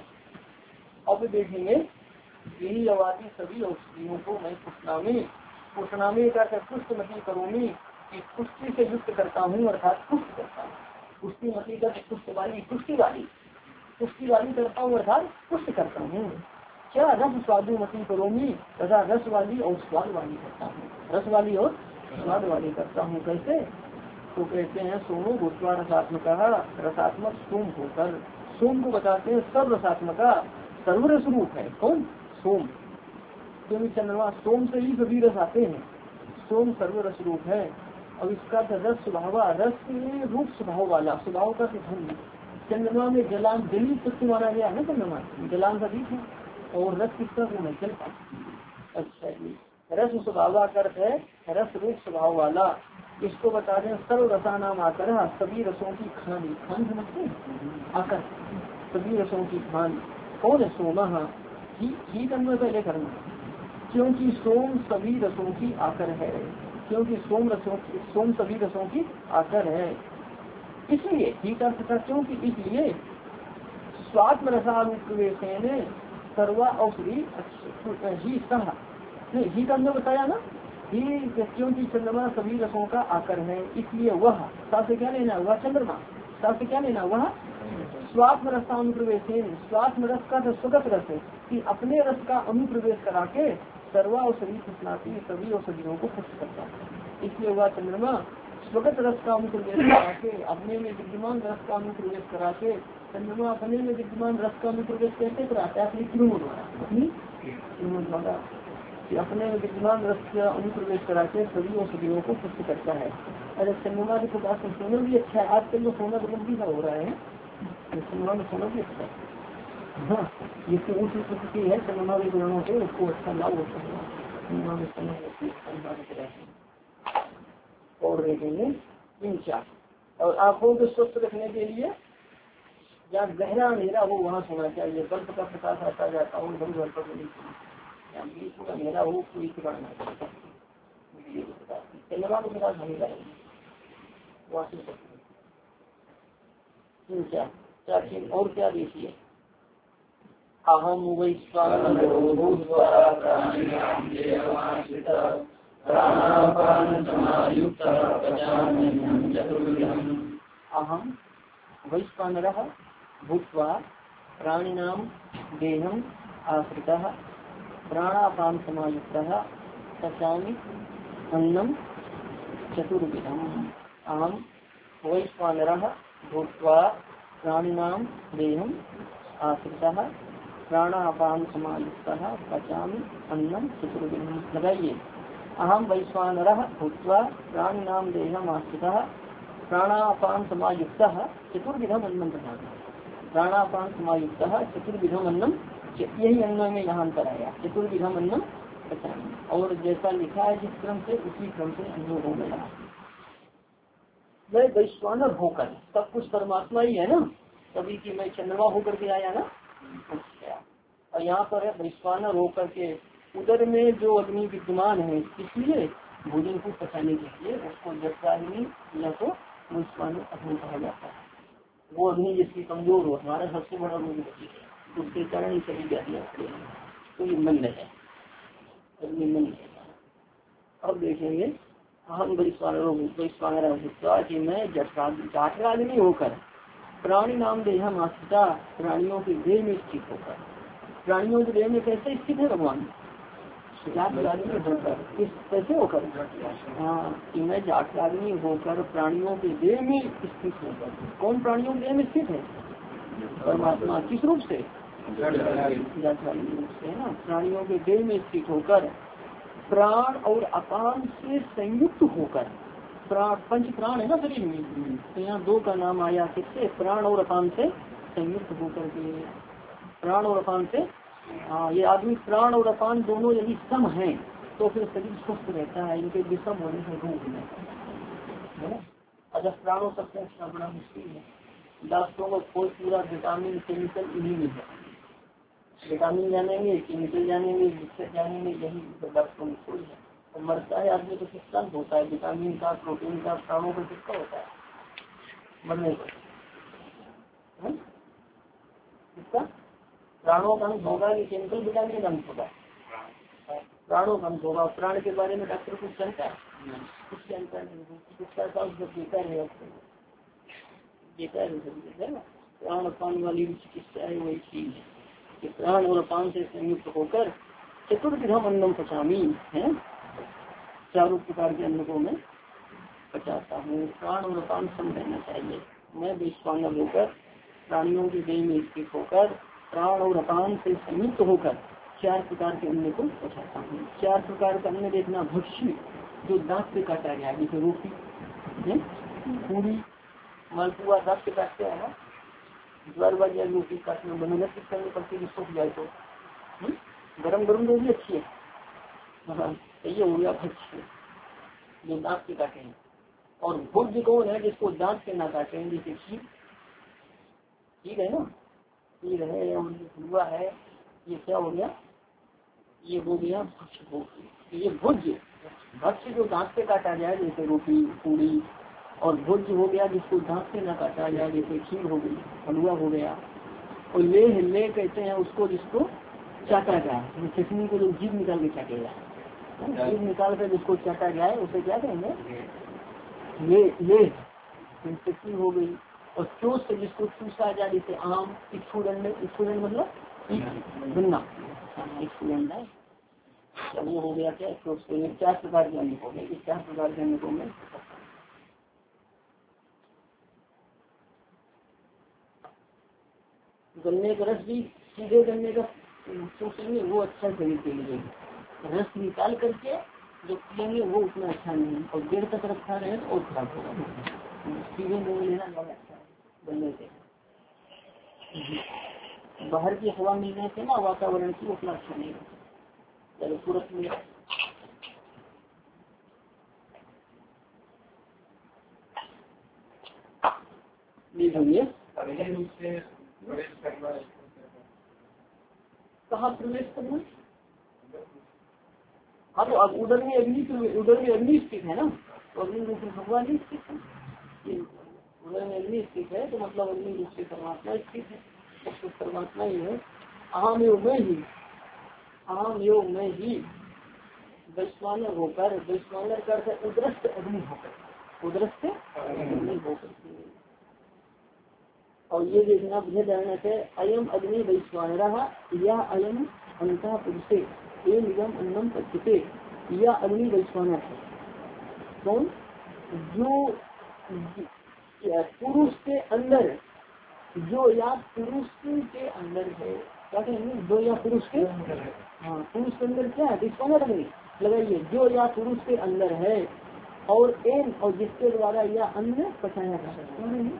अब देखेंगे यही आवादी सभी औषधियों को मैं पुष्णामी पुष्णामी का पुष्ट मती करूंगी कि पुष्टि से युक्त करता हूँ अर्थात पुष्ट करता हूँ पुष्टि मती का पुष्ट वाली पुष्टि वाली पुष्टि वाली करता हूँ अर्थात पुष्ट करता हूँ। क्या रस स्वादु मती करूंगी तथा रस वाली और स्वाद वाली करता हूँ रस वाली और स्वाद वाली करता हूँ। कैसे तो कहते हैं सोमो भूतवा रसात्मक रसात्मक सोम होकर सोम को बताते हैं सब रसात्मका सर्वरस रूप है कौन सोम क्योंकि चंद्रमा सोम से ही सभी रस आते हैं सोम सर्वरस रूप है। और इसका रस स्वभाव रस रूप स्वभाव वाला स्वभाव का सिद्धांत चंद्रमा में जलान जली तत्व माना गया है चंद्रमा जलान सदीप है और रस किसका गुण है जल का। अच्छा जी रस स्वभाव का अर्थ है रस रूप स्वभाव वाला इसको बता दें सर्व रसा नाम आकर सभी रसों की खान खान समझते आकर सभी रसों की खान कौन है सोमा ही करना पहले करना क्योंकि सोम सभी रसों की आकर है क्योंकि सोम रसों सोम सभी रसों की आकर है इसलिए ही का क्योंकि इसलिए स्वात्म रसानुप्रवेशन सर्वा औषधि ही सह ही का हमने बताया ना ही क्योंकि चंद्रमा सभी रसों का आकर है इसलिए वह सा से क्या लेना वह चंद्रमा सा से क्या लेना वह स्वात्म रस का अनुप्रवेश स्वात्म रस का तो स्वगत रस है कि अपने रस का अनुप्रवेश करा के सर्वा औषधि पुष्णाती सभी औषधियों को पुष्ट करता है। इसलिए वह चंद्रमा स्वगत रस का अनुप्रवेश करा के अपने में विद्यमान रस का अनुप्रवेश करा के चंद्रमा अपने में विद्यमान रस का अनुप्रवेश कैसे कराता है अपनी किरणों द्वारा अपनी किरणों द्वारा अपने में विद्यमान रस का अनुप्रवेश करा के सभी औषधियों को पुष्ट करता है। अरे चंद्रमा के प्रकाश में सोना भी अच्छा है आजकल जो सोना बुलंदी का हो रहा है चंद्रमा में सोना भी अच्छा है हाँ जिसकी ऊँच प्रकृति है चंद्रमा के गुणों से उसको अच्छा लाभ होता है चंद्रमा में सोना और देखेंगे इन चार और आंखों को स्वस्थ रखने के लिए जहाँ गहरा अंधेरा हो वहाँ सोना चाहिए बल्ब का प्रकाश आता जाता हो एकदम घर पर नहीं पूरा अंधेरा हो कोई ठिकाना चंद्रमा को प्रकाश नहीं जाएगी क्या क्या चीज और क्या देखिए अहम अहम वैश्वानरः भूत्वा प्राणिनां देहम् आश्रितः प्राणापान समायुक्तः पचामि अन्नं चतुर्विधम् अहम वैश्वानरः भूत्वा प्राणिनां देहम् आश्रितः प्राणापान समायुक्तः पचामि अन्नं चतुर्विधम्। लगाइए अहम वैश्वानरः भूत्वा प्राणिनां देहम् आश्रितः प्राणापान समायुक्तः चतुर्विधम् अन्नं पचामि प्राणापान समायुक्तः चतुर्विधम् अन्नं यही अन्न में यहाँ अंतर आया चतुर्विधम् अन्नं पचामि और जैसा लिखा है जिस क्रम से उसी क्रम से अनुभव हो गया। मैं वैश्वानर होकर सब कुछ परमात्मा ही है ना तभी कि मैं चंद्रमा होकर के आया ना और यहाँ पर है वैश्वानर होकर के उदर में जो अग्नि विद्यमान है इसलिए भोजन को पचाने के लिए उसको जटाग्नि या तो वैश्वानर अग्नि कहा जाता है। वो अग्नि जिसकी कमजोर हो हमारा सबसे बड़ा रूप है उसके कारण ही सभी जातियाँ तो ये मंद है अग्नि मंद है। अब देखेंगे हम वैश्वानर कि मैं जटाग्नि होकर प्राणी नाम देह मास्ता प्राणियों के देह में स्थित होकर प्राणियों के देह में कैसे स्थित है भगवान होकर किस कैसे होकर हाँ कि मैं जटाग्नि होकर प्राणियों के देह में स्थित होकर कौन प्राणियों के देह में स्थित है परमात्मा किस रूप से जटाग्नि रूप से है ना प्राणियों के देह में स्थित होकर प्राण और अपान से संयुक्त होकर प्राण पंच प्राण है ना शरीर में, तो यहाँ दो का नाम आया किससे, प्राण और अपान से संयुक्त होकर के, प्राण और अपान से। हाँ, ये आदमी प्राण और अपान दोनों यदि सम है तो फिर शरीर स्वस्थ रहता है, इनके विषम होने से रोग में है ना। अगर प्राणों तक पहुँचना बड़ा मुश्किल है, डॉक्टरों को कोई पूरा विटामिन केमिकल इन्हीं में है, विटामिन जानेंगे, केमिकल जानेंगे, मिक्सर जानेंगे, यही डॉक्टरों में कोई है। तो मरता है आदमी तो किसका होता है, विटामिन का, प्रोटीन का, प्राणों का किसका होता है मरने पर, किसका, प्राणों का अंत होगा कि केमिकल विटामिन का अंत होगा, प्राणों का अंत होगा। प्राण के बारे में डॉक्टर कुछ जानता है, कुछ जानता नहीं, उसका काम सब बेकार है, बेकार है ना। प्राण अपान वाली चिकित्सा है वही चीज है कि प्राण और अपान से संयुक्त होकर चतुर्विधम अन्नम पचामी है, चारों प्रकार के अन्न को मैं पचाता हूँ। प्राण और अपान सम रहना चाहिए। मैं वैश्वानर होकर प्राणियों की देह में स्थित होकर प्राण और अपान से संयुक्त होकर चार प्रकार के अन्न को पचाता हूँ। चार प्रकार का अन्न देखना, भक्ष्य जो दांत से काटा गया, जैसे रोटी, पूरी, मालपुआ दांत से काटते हैं ना, ज्वार बाजरा रोटी काटने में मेहनत करनी पड़ती है, सूख जाए तो गरम गरम रोटी अच्छी है। हाँ, ये हो गया भक्ष्य जो दांत से काटे हैं। और भोज्य कौन है, जिसको दांत से ना काटे हैं, जैसे खीर, ठीक है ना, खीर है, हलवा है, ये क्या हो गया, ये हो गया भक्ष्य भोज्य। ये भोज्य भक्ष्य जो दांत से काटा जाए, जैसे रोटी पूरी, और भोज्य हो गया जिसको दांत से न काटा जाए, जैसे खीर हो गई, हलवा हो गया। और ले ले कहते हैं उसको जिसको चाटा जाए, चटनी को जो जीभ निकाल के चाटेगा, जीभ निकाल कर जिसको चाटा जाए उसे क्या कहेंगे, ले ले चटनी हो गई। और चोट से जिसको चूसा जाए, जैसे आम, इच्छुदंड, इच्छुदंड मतलब गन्ना, इच्छुदंड है, वो हो गया क्या चोट से। चार प्रकार के अन्न हो गए, इस चार प्रकार के अन्न को मैं गन्ने का रस भी सीधे गन्ने का चूसेंगे वो अच्छा शरीर के लिए, रस निकाल करके जो पियेंगे वो उतना अच्छा नहीं, और देर तक रखा रहे तो और खराब होगा। सीधे मुँह लेना ज्यादा अच्छा है गन्ने से, बाहर की हवा मिलने से ना वातावरण की उतना अच्छा नहीं है। चलो तुरंत में कहाँ प्रवेश करना, हाँ तो अब उधर में अग्नि, उधर में अग्नि स्थित है ना, तो अग्नि रूप में भगवान ही स्थित है, उधर में अग्नि स्थित है तो मतलब अग्नि रूप से परमात्मा स्थित है, सब कुछ परमात्मा ही है। अहम योग में ही, अहम योग में ही वैश्वानर होकर, वैश्वानर कर उदरस्थ अग्नि होकर, उदरस्थ अग्नि होकर। और ये देखना बुझे जाने से अयम अग्नि वैश्वानर या अयम अंतः पुरुषे ये निगम अन्नम पच्यते, या अग्नि वैश्वानर है कौन, जो पुरुष के अंदर, जो या पुरुष के अंदर है, क्या कहेंगे, जो या पुरुष के, हाँ पुरुष के अंदर क्या है, वैश्वानर अग्नि लगाइए, जो या पुरुष के अंदर है, और एन और जिसके द्वारा यह अन्न पचाया जाता है,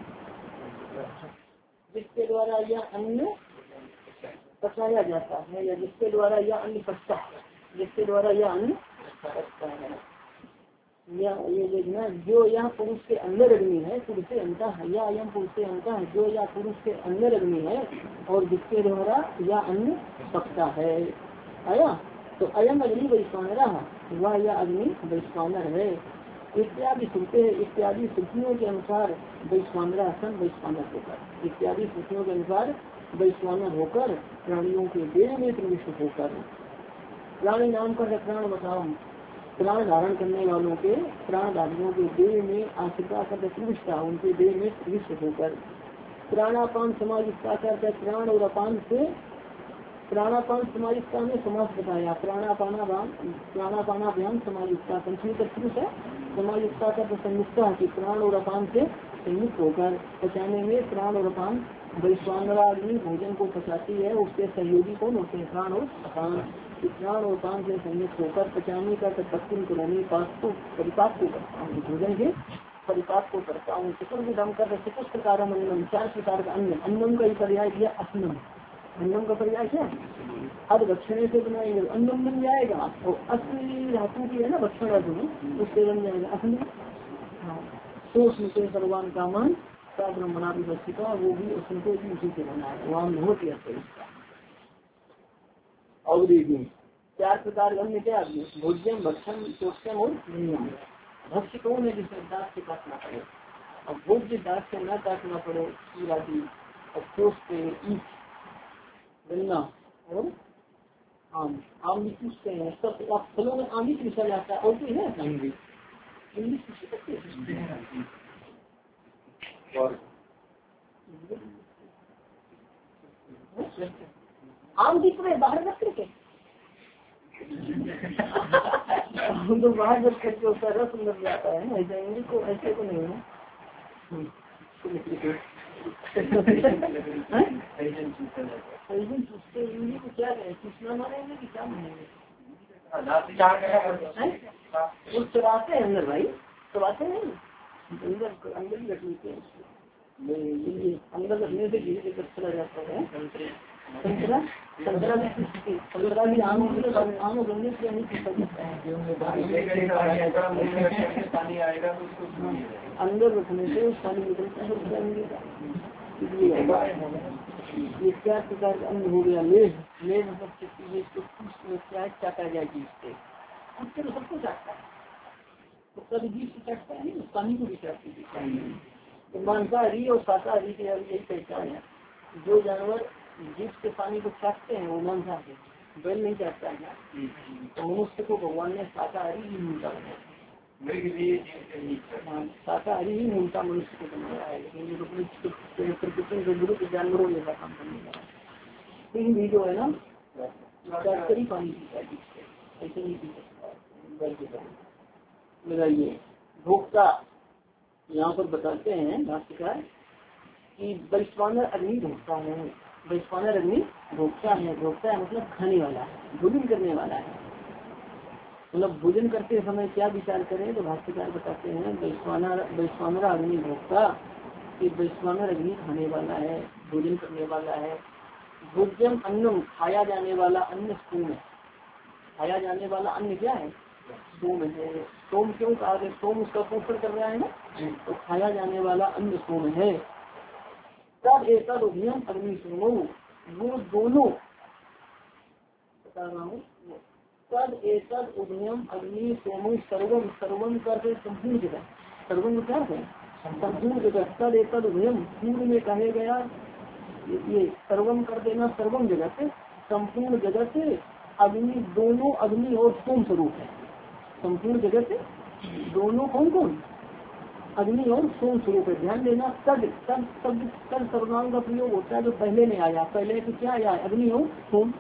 जिसके द्वारा यह अन्न पचाया जाता है, या जिसके द्वारा यह अन्न पचता है, जिसके द्वारा यह अन्न पचता है। या ये देखना, जो यह पुरुष के अंदर अग्नि है, पुरुष से अंत है, या अयम पुरुष से अंत है, जो यह पुरुष के अंदर अग्नि है और जिसके द्वारा यह अन्न पकता है। आया, तो अयम अग्नि वैश्वानर, वह यह अग्नि वैश्वानर है। इत्यादि श्रुते, इत्यादि श्रुतियों के अनुसार वैश्वानर सन वैश्वानर होकर, इत्यादि श्रुतियों के अनुसार वैश्वानर होकर प्राणियों के देह में प्रविष्ट होकर, प्राणी नाम का प्राण बताओ, प्राण धारण करने वालों के, प्राणधारियों के देह में आश्रिता कर प्रविष्टा, उनके देह में प्रविष्ट होकर, प्राणापान समायुक्ता कर प्राण और अपान से, प्राणापान समायुक्ता में समास बताया, प्राणापानाभान प्राणापानाभ्याम समायुक्ता पंचमी का पुरुष है, समायुक्ता का संयुक्ता की प्राण और अपान से संयुक्त होकर पचाने में प्राण और अपान वैश्वानराग्नि भोजन को पचाती है, उसके सहयोगी कौन होते हैं? प्राण और अपान। प्राण और अपान से संयुक्त होकर पचाने का पश्चिम कुलानी पाक को परिपाक को करता हूँ, भोजन के परिपाक को करता हूँ। चतुर्विधम कर चतुर्थ प्रकार अन्नम, चार प्रकार का अन्न। अन्नम का ही पर्याय दिया अस्नम। अन्नम का पर्याय क्या? अब दक्षिणे से बनाएंगे अन्नम बन जाएगा, और असली धातु की है ना भक्षण धातु में, उससे बन जाएगा अन्न। हाँ, सोच से सर्वान कामान ब्रह्मणा विवस्थिता, वो भी उसको भी उसी से बना है, वहाँ बहुत ही अच्छा इसका। और देखिए चार प्रकार अन्य क्या? भोज्यम, भक्षण, चोष्यम और नियम। भक्ष्य कौन है जिसमें दांत से काटना पड़े, और भोज्य दांत से न काटना पड़े, और चोष्य ईख, गन्ना और आम। आम भी पूछते हैं सब फलों में आम भी पूछा जाता है, और कोई है इंग्लिश पूछ सकते हैं। आम की पूरे बाहर रख करके हम तो बाहर रख करके उसका रस अंदर जाता है, ऐसा इंग्लिश को ऐसे को नहीं है। इंग्लिश को क्या कहें, सूचना मानेंगे कि क्या मानेंगे? वो चबाते हैं अंदर भाई, चबाते नहीं अंदर, अंदर ही रख लेते हैं। अंदर रखने से धीरे धीरे चला जाता है। संतरा संतरा भी संतरा भी आम आम बनने से नहीं पीसा जाता है, अंदर रखने से पानी निकलता है। ये क्या प्रकार का अन्न हो गया? लेह। लेह मतलब क्या है? चाटा जाए जीव से, उससे तो सबको चाटता है, उसका भी जीव से चाटता है, नहीं पानी को भी चाटती है। तो मांसाहारी और शाकाहारी की यही पहचान है। जो जानवर जीव से पानी को चाटते हैं वो मांसाहारी, बैल नहीं चाटता है। तो मनुष्य को भगवान ने शाकाहारी ही मूलता बनाया, शाकाहारी ही मूलता मनुष्य को बनाया है, लेकिन प्रकृति के गुरु के जानवरों जैसा काम करने लगा। सिंह भी जो है ना शाकाहारी पानी पीता है, ऐसे नहीं पी सकता। लगाइए भोक्ता, यहाँ पर बताते हैं भाष्यकार कि वैश्वानर अग्नि भोक्ता है। वैश्वानर अग्नि भोक्ता है, भोक्ता है मतलब खाने वाला है, भोजन करने वाला है। मतलब भोजन करते समय क्या विचार करें, तो भाष्यकार बताते हैं वैश्वानर वैश्वानर अग्नि भोक्ता, कि वैश्वानर अग्नि खाने वाला है, भोजन करने वाला है। भोज्यम अन्नम, खाया जाने वाला अन्न सोम है। खाया जाने वाला अन्न क्या है? सोम है। सोम क्यों कहा? सोम उसका पोषण कर रहा है ना, तो खाया जाने वाला अन्न सोम है। तब एक उभयम अग्नि सोमो, वो दोनों बता रहा हूँ। तब एक उभयम अग्नि सोमो सर्वम, सर्वम करके संपूर्ण जगह, सर्वम क्या है? संपूर्ण जगह। तद एक उभयम पूर्व में कहे गया, ये सर्वम कर देना, सर्वम जगत, संपूर्ण जगत अग्नि, दोनों अग्नि और सोम स्वरूप है। संपूर्ण जगत दोनों कौन कौन? अग्नि और सोम स्वरूप है। ध्यान देना, तद तद शब्द तद सर्वनाम का प्रयोग होता है जो पहले में आया। पहले तो क्या आया? अग्नि और सोम।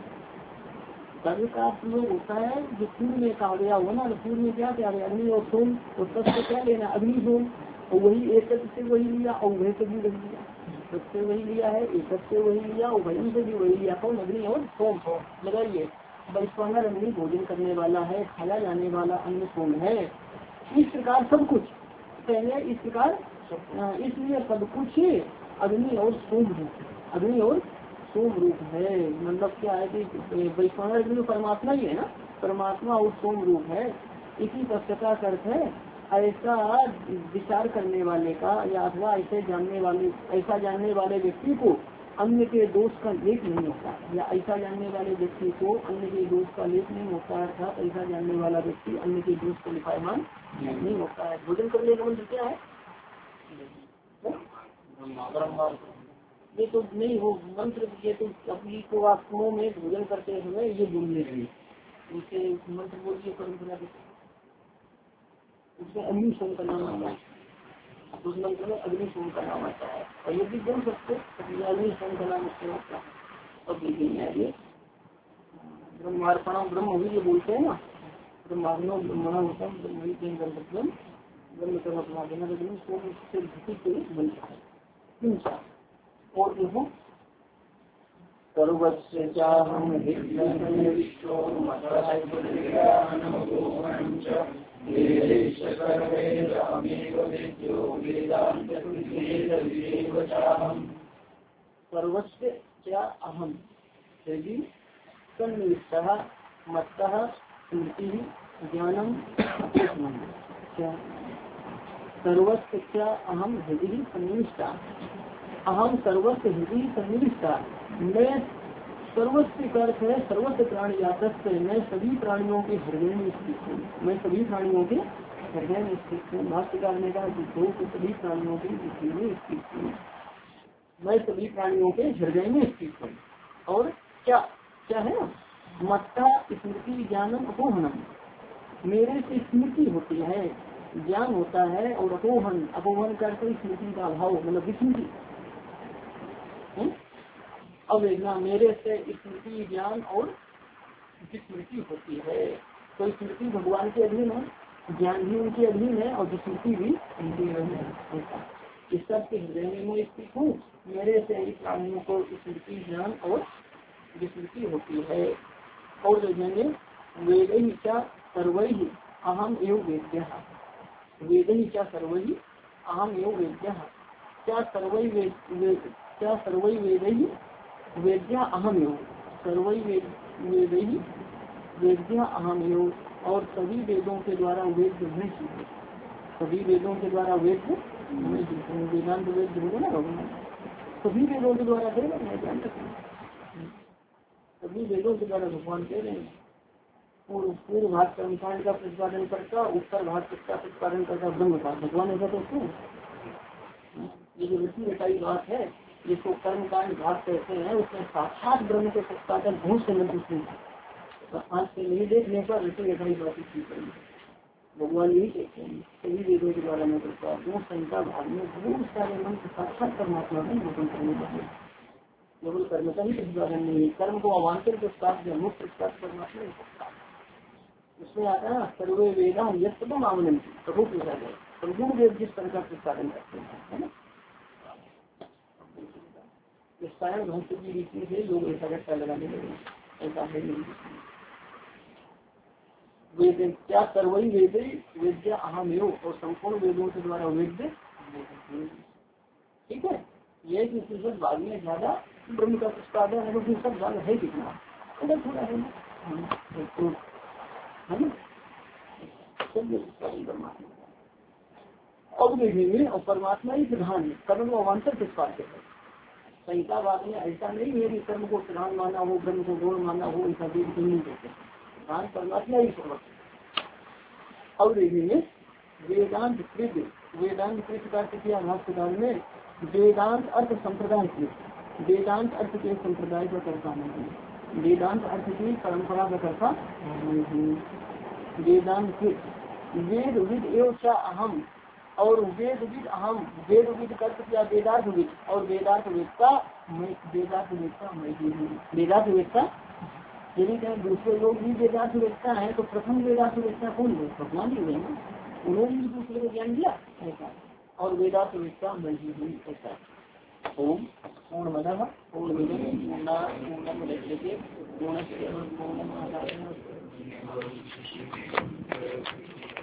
तद का प्रयोग होता है जो पूर्व में कहा गया हो ना, तो पूर्व में क्या क्या गया? अग्नि और सोम, और तद से क्या लेना? अग्नि सोम, और वही एक से वही लिया, और वही से भी वही लिया, सबसे वही लिया है, एक से वही लिया, और वही से भी वही लिया। कौन? अग्नि और सोम। लगाइए वैश्वानर अग्नि भोजन करने वाला है, खाया जाने वाला अन्न सोम है। इस प्रकार सब कुछ पहले इस प्रकार, इसलिए सब कुछ अग्नि और सोम रूप, अग्नि और सोम रूप है। मतलब क्या है कि वैश्वानर अग्नि परमात्मा ही है ना, परमात्मा और सोम रूप है। इसी पक्षता अर्थ है ऐसा विचार करने वाले का, या अथवा ऐसे जानने वाले, ऐसा जानने वाले व्यक्ति को अन्य के दोष का लेख नहीं होता, या ऐसा जानने वाले व्यक्ति को अन्य के दोष का लेख नहीं होता, अर्थात ऐसा जानने वाला व्यक्ति अन्य के दोष को लिपायमान नहीं होता है। भोजन करने का मंत्र क्या है? ये तो नहीं हो मंत्र, ये तो अपनी को आत्माओं में भोजन करते समय ये बोलने लगे, उसे मंत्र बोलिए परंपरा के, उसमें अग्नि सोम का नाम आता है, उस मंत्र में अग्नि सोम का नाम आता है, और ये भी बोल सकते अग्नि सोम का नाम उसमें आता है। अब देखिए आगे ब्रह्मार्पणा, ब्रह्म भी ये बोलते हैं ना, ब्रह्माग्नो ब्रह्मणा होता है, ब्रह्म ही ब्रह्म ब्रह्म कर्म अपना देना, लेकिन सोम से घटित बनता है। और देखो सर्वस्य चाहं सर्वस्य क्या अहम यदि सन्निविष्टः मत्तः स्मृति ज्ञानम अपोषणम। क्या सर्वस्य क्या अहम हृदय सन्निविष्टा अहम सर्वस्य हृदय सन्निविष्टा मैं सर्वस्व का अर्थ है सर्वस्व प्राणी जातक मैं सभी प्राणियों के हृदय में स्थित हूँ। मैं सभी प्राणियों के हृदय में स्थित हूँ। भाष्यकार ने कहा कि दो तो सभी प्राणियों के हृदय में स्थित हूँ। मैं सभी प्राणियों के हृदय में स्थित हूँ। और क्या क्या है मत्ता स्मृति ज्ञानम अपोहनम मेरे से स्मृति होती है ज्ञान होता है और अपोहन अपोहन करके स्मृति का अभाव मतलब विस्मृति। अब देखना मेरे से स्मृति ज्ञान और विस्मृति होती है। तो स्मृति भगवान के अधीन है, ज्ञान भी उनके अधीन है और विस्मृति भी उनके अधीन है। इस सब के हृदय में मैं स्थित हूँ। मेरे से ही प्राणियों को स्मृति ज्ञान और विस्मृति होती है। और देखेंगे वेद ही क्या सर्वैहि अहम एवं वेद्य वेद ही क्या सर्वैहि अहम एवं वेद्य क्या सर्वै वेद क्या सर्वै वेद ही वेद्या अहम एवं सर्वै वेद ही वेद्या अहम एवं और सभी वेदों के द्वारा वेद नहीं सीखे सभी वेदों के द्वारा वेद नहीं सीखे वेदांत वेद होगा ना भगवान सभी वेदों के द्वारा कह रहे हैं ध्यान रखना सभी वेदों के द्वारा भगवान कह रहे हैं। पूर्व पूर्व भाग कर्मकांड का प्रतिपादन करता उत्तर भाग का प्रतिपादन करता ब्रह्म का भगवान ऐसा तो क्यों ये जो ऋषि रटाई बात है जिसको कर्मकांड भाग कहते हैं उसमें साक्षात ब्रह्म के प्रतिपादन बहुत से मंत्र तो आज से नहीं देखने पर ऋषि रटाई बात की करेंगे भगवान यही कहते हैं सभी वेदों के द्वारा मैं प्रतिपादन संहिता भाग में बहुत सारे मंत्र साक्षात परमात्मा में गोपन करने वाले केवल कर्म का ही प्रतिपादन नहीं है कर्म को अवान्तर प्रस्ताव या मुक्त प्रस्ताव परमात्मा नहीं सकता। उसमें आता है सर्वे वेदा यद मामले प्रभु पूछा जाए प्रभु वेद जिस तरह का प्रतिपादन करते हैं है ना इस कारण भक्त की रीति से लोग ऐसा रट्टा लगाने लगे ऐसा है नहीं। वेद क्या सर्वई वेद वेद्या अहम योग और संपूर्ण वेदों के द्वारा वेद्य ठीक है। यह कि उपनिषद भाग में ज्यादा ब्रह्म का प्रतिपादन है उपनिषद भाग है कितना थोड़ा थोड़ा है ना परमात्मा अब देखेंगे और परमात्मा ही प्रधान है कर्म को अवान्तर प्रतिपाद्य है। संहिता बाद में ऐसा नहीं है कि कर्म को प्रधान माना हो ब्रह्म को गौण माना हो ऐसा भी नहीं कहते प्रधान परमात्मा ही सर्वस्व। अब देखेंगे वेदांत कृत वेदांत कृत का किया भाष्यकार में वेदांत अर्थ संप्रदाय के वेदांत अर्थ के संप्रदाय का करता नहीं वेदांत अर्थ की परंपरा का करता नहीं। वेदांत वेद विद एवं अहम और वेद विद अहम वेद विद कर्त किया वेदार्थ विद और वेदार्थ वेदता वेदार्थ वेदता वेदार्थ वेदता यदि कहें दूसरे लोग भी वेदार्थ वेदता है तो प्रथम वेदार्थ वेदता कौन है भगवान ही हुए उन्होंने भी दूसरे को ज्ञान दिया ऐसा और वेदार्थ वेदता मैं ही हुई ऐसा। ओम पूर्णमदः पूर्णमिदं पूर्णात् पूर्णमुदच्यते पूर्णस्य पूर्णमादाय